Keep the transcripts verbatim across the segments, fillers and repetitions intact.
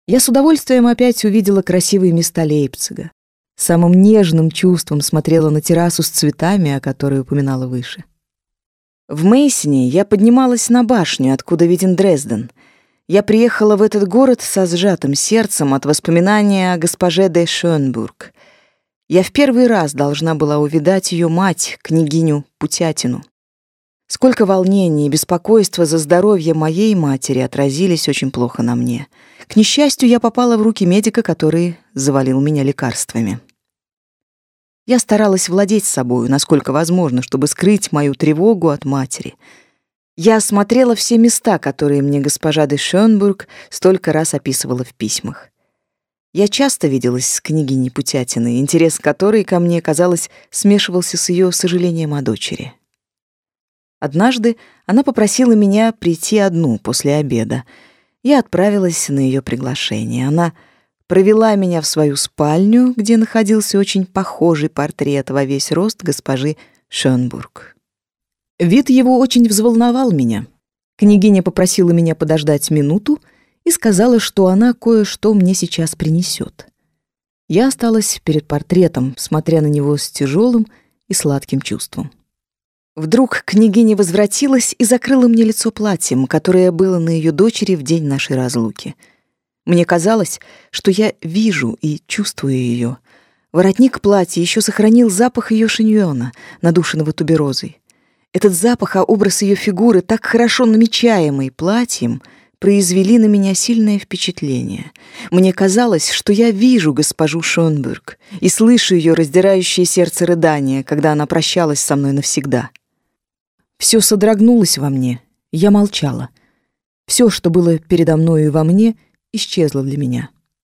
Я с удовольствием опять увидела красивые места Лейпцига. Самым нежным чувством смотрела на террасу с цветами, о которой упоминала выше. В Мейсоне я поднималась на башню, откуда виден Дрезден. Я приехала в этот город со сжатым сердцем от воспоминания о госпоже де Шönбург. Я в первый раз должна была увидать ее мать, княгиню Путятину. Сколько волнений и беспокойства за здоровье моей матери отразились очень плохо на мне. К несчастью, я попала в руки медика, который завалил меня лекарствами. Я старалась владеть собою, насколько возможно, чтобы скрыть мою тревогу от матери. Я осмотрела все места, которые мне госпожа де Шönбург столько раз описывала в письмах. Я часто виделась с княгиней Путятиной, интерес которой ко мне, казалось, смешивался с ее сожалением о дочери. Однажды она попросила меня прийти одну после обеда. Я отправилась на ее приглашение. Она провела меня в свою спальню, где находился очень похожий портрет во весь рост госпожи Шönбург. Вид его очень взволновал меня. Княгиня попросила меня подождать минуту и сказала, что она кое-что мне сейчас принесет. Я осталась перед портретом, смотря на него с тяжелым и сладким чувством. Вдруг княгиня возвратилась и закрыла мне лицо платьем, которое было на ее дочери в день нашей разлуки. Мне казалось, что я вижу и чувствую ее. Воротник платья еще сохранил запах ее шиньона, надушенного туберозой. Этот запах, а образ ее фигуры, так хорошо намечаемый платьем, произвели на меня сильное впечатление. Мне казалось, что я вижу госпожу Шönбург и слышу ее раздирающее сердце рыдания, когда она прощалась со мной навсегда. Все содрогнулось во мне, я молчала. Все, что было передо мною и во мне, исчезло для меня.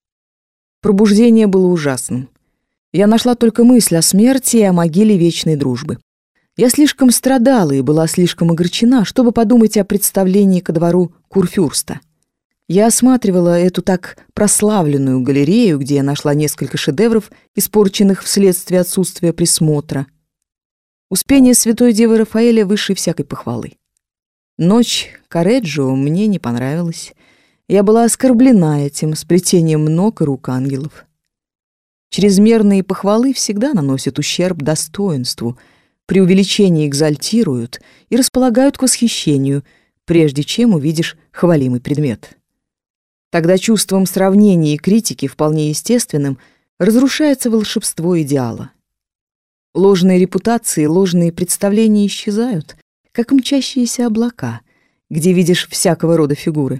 Пробуждение было ужасным. Я нашла только мысль о смерти и о могиле вечной дружбы. Я слишком страдала и была слишком огорчена, чтобы подумать о представлении ко двору Курфюрста. Я осматривала эту так прославленную галерею, где я нашла несколько шедевров, испорченных вследствие отсутствия присмотра. Успение святой девы Рафаэля выше всякой похвалы. Ночь Корреджио мне не понравилась. Я была оскорблена этим сплетением ног и рук ангелов. Чрезмерные похвалы всегда наносят ущерб достоинству, преувеличение экзальтируют и располагают к восхищению, прежде чем увидишь хвалимый предмет. Тогда чувством сравнения и критики, вполне естественным, разрушается волшебство идеала. Ложные репутации, ложные представления исчезают, как мчащиеся облака, где видишь всякого рода фигуры.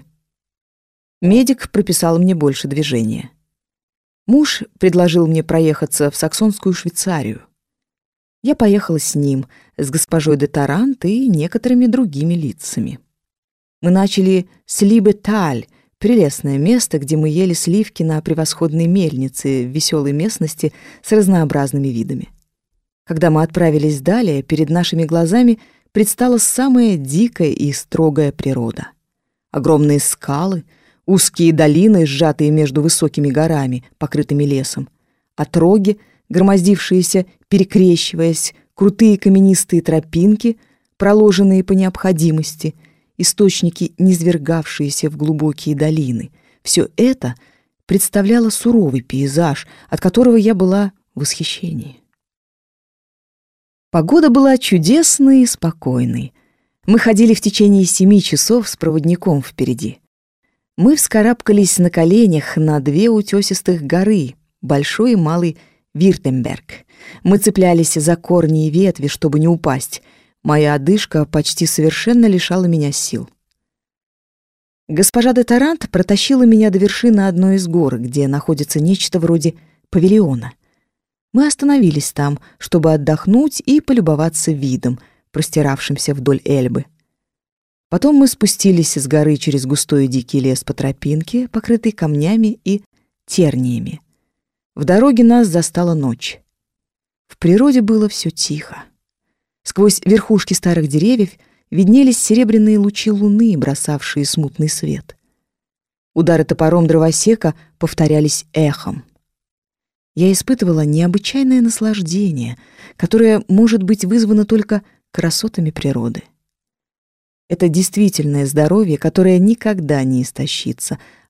Медик прописал мне больше движения. Муж предложил мне проехаться в саксонскую Швейцарию. Я поехала с ним, с госпожой де Тарант и некоторыми другими лицами. Мы начали с Либеталь, прелестное место, где мы ели сливки на превосходной мельнице в веселой местности с разнообразными видами. Когда мы отправились далее, перед нашими глазами предстала самая дикая и строгая природа. Огромные скалы, узкие долины, сжатые между высокими горами, покрытыми лесом, отроги, громоздившиеся, перекрещиваясь, крутые каменистые тропинки, проложенные по необходимости, источники, низвергавшиеся в глубокие долины. Все это представляло суровый пейзаж, от которого я была в восхищении. Погода была чудесной и спокойной. Мы ходили в течение семи часов с проводником впереди. Мы вскарабкались на коленях на две утесистых горы, большой и малый Виртемберг. Мы цеплялись за корни и ветви, чтобы не упасть. Моя одышка почти совершенно лишала меня сил. Госпожа де Тарант протащила меня до вершины одной из гор, где находится нечто вроде павильона. Мы остановились там, чтобы отдохнуть и полюбоваться видом, простиравшимся вдоль Эльбы. Потом мы спустились с горы через густой и дикий лес по тропинке, покрытой камнями и терниями. В дороге нас застала ночь. В природе было все тихо. Сквозь верхушки старых деревьев виднелись серебряные лучи луны, бросавшие смутный свет. Удары топором дровосека повторялись эхом. Я испытывала необычайное наслаждение, которое может быть вызвано только красотами природы. Это действительное здоровье, которое никогда не истощится,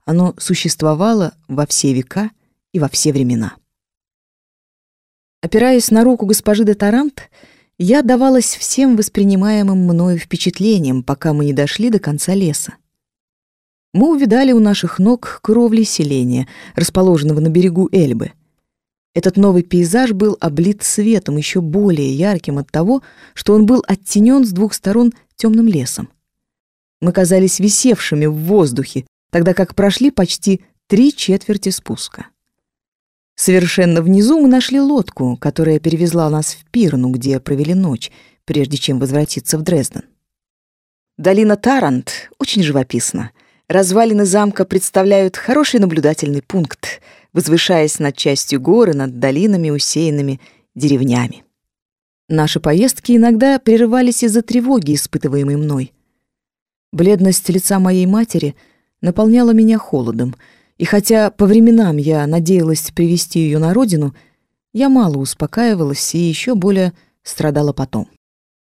Оно существовало во все века и во все времена. Опираясь на руку госпожи де Тарант, я давалась всем воспринимаемым мною впечатлениям, пока мы не дошли до конца леса. Мы увидали у наших ног кровли селения, расположенного на берегу Эльбы. Этот новый пейзаж был облит светом, еще более ярким от того, что он был оттенен с двух сторон темным лесом. Мы казались висевшими в воздухе, тогда как прошли почти три четверти спуска. Совершенно внизу мы нашли лодку, которая перевезла нас в Пирну, где провели ночь, прежде чем возвратиться в Дрезден. Долина Тарант очень живописна. Развалины замка представляют хороший наблюдательный пункт, возвышаясь над частью горы, над долинами, усеянными деревнями. Наши поездки иногда прерывались из-за тревоги, испытываемой мной. Бледность лица моей матери наполняла меня холодом, и хотя по временам я надеялась привести ее на родину, я мало успокаивалась и еще более страдала потом.